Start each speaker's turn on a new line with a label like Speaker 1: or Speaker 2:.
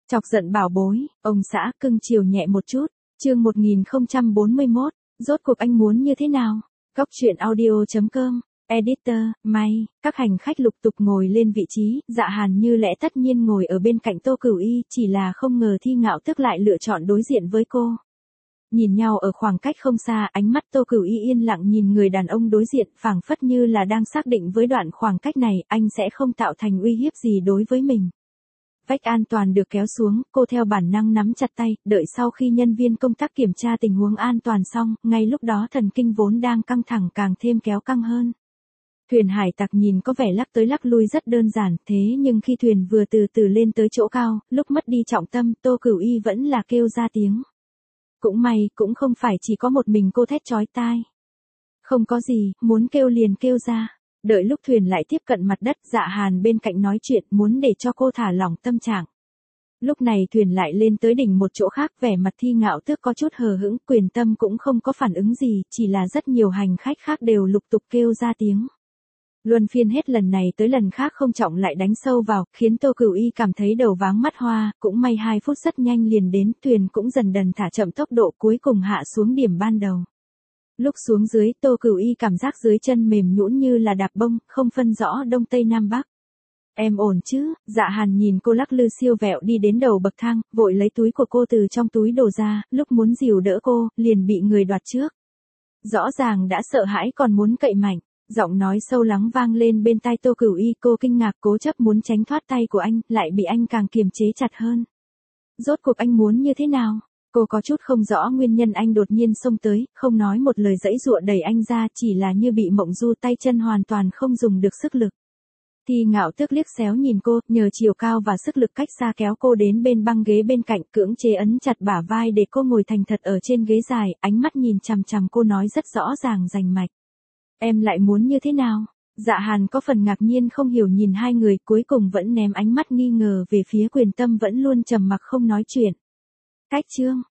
Speaker 1: Chọc giận bảo bối, ông xã cưng chiều nhẹ một chút. Chương 1041, rốt cuộc anh muốn như thế nào? Góc truyện audio.com. Editor, May, các hành khách lục tục ngồi lên vị trí, Dạ Hàn như lẽ tất nhiên ngồi ở bên cạnh Tô Cửu Y, chỉ là không ngờ Thi Ngạo Tước lại lựa chọn đối diện với cô. Nhìn nhau ở khoảng cách không xa, ánh mắt Tô Cửu Y yên lặng nhìn người đàn ông đối diện, phảng phất như là đang xác định với đoạn khoảng cách này, anh sẽ không tạo thành uy hiếp gì đối với mình. Vách an toàn được kéo xuống, cô theo bản năng nắm chặt tay, đợi sau khi nhân viên công tác kiểm tra tình huống an toàn xong, ngay lúc đó thần kinh vốn đang căng thẳng càng thêm kéo căng hơn. Thuyền hải tặc nhìn có vẻ lắc tới lắc lui rất đơn giản, thế nhưng khi thuyền vừa từ từ lên tới chỗ cao, lúc mất đi trọng tâm, Tô Cửu Y vẫn là kêu ra tiếng. Cũng may, cũng không phải chỉ có một mình cô thét chói tai. Không có gì, muốn kêu liền kêu ra. Đợi lúc thuyền lại tiếp cận mặt đất, Dạ Hàn bên cạnh nói chuyện, muốn để cho cô thả lỏng tâm trạng. Lúc này thuyền lại lên tới đỉnh một chỗ khác, vẻ mặt Thi Ngạo Tước có chút hờ hững, Quyền Tâm cũng không có phản ứng gì, chỉ là rất nhiều hành khách khác đều lục tục kêu ra tiếng. Luân phiên hết lần này tới lần khác không trọng lại đánh sâu vào, khiến Tô Cửu Y cảm thấy đầu váng mắt hoa, cũng may 2 phút rất nhanh liền đến, thuyền cũng dần dần thả chậm tốc độ cuối cùng hạ xuống điểm ban đầu. Lúc xuống dưới, Tô Cửu Y cảm giác dưới chân mềm nhũn như là đạp bông, không phân rõ đông tây nam bắc. Em ổn chứ? Dạ Hàn nhìn cô lắc lư siêu vẹo đi đến đầu bậc thang, vội lấy túi của cô từ trong túi đổ ra, lúc muốn dìu đỡ cô, liền bị người đoạt trước. Rõ ràng đã sợ hãi còn muốn cậy mạnh. Giọng nói sâu lắng vang lên bên tai Tô Cửu Y, cô kinh ngạc cố chấp muốn tránh thoát tay của anh, lại bị anh càng kiềm chế chặt hơn. Rốt cuộc anh muốn như thế nào? Cô có chút không rõ nguyên nhân anh đột nhiên xông tới, không nói một lời giãy giụa đẩy anh ra, chỉ là như bị mộng du, tay chân hoàn toàn không dùng được sức lực. Thi Ngạo Tước liếc xéo nhìn cô, nhờ chiều cao và sức lực cách xa kéo cô đến bên băng ghế bên cạnh, cưỡng chế ấn chặt bả vai để cô ngồi thành thật ở trên ghế dài, ánh mắt nhìn chằm chằm cô nói rất rõ ràng rành mạch. Em lại muốn như thế nào? Dạ Hàn có phần ngạc nhiên không hiểu nhìn hai người, cuối cùng vẫn ném ánh mắt nghi ngờ về phía Quyền Tâm vẫn luôn trầm mặc không nói chuyện. Cách chương,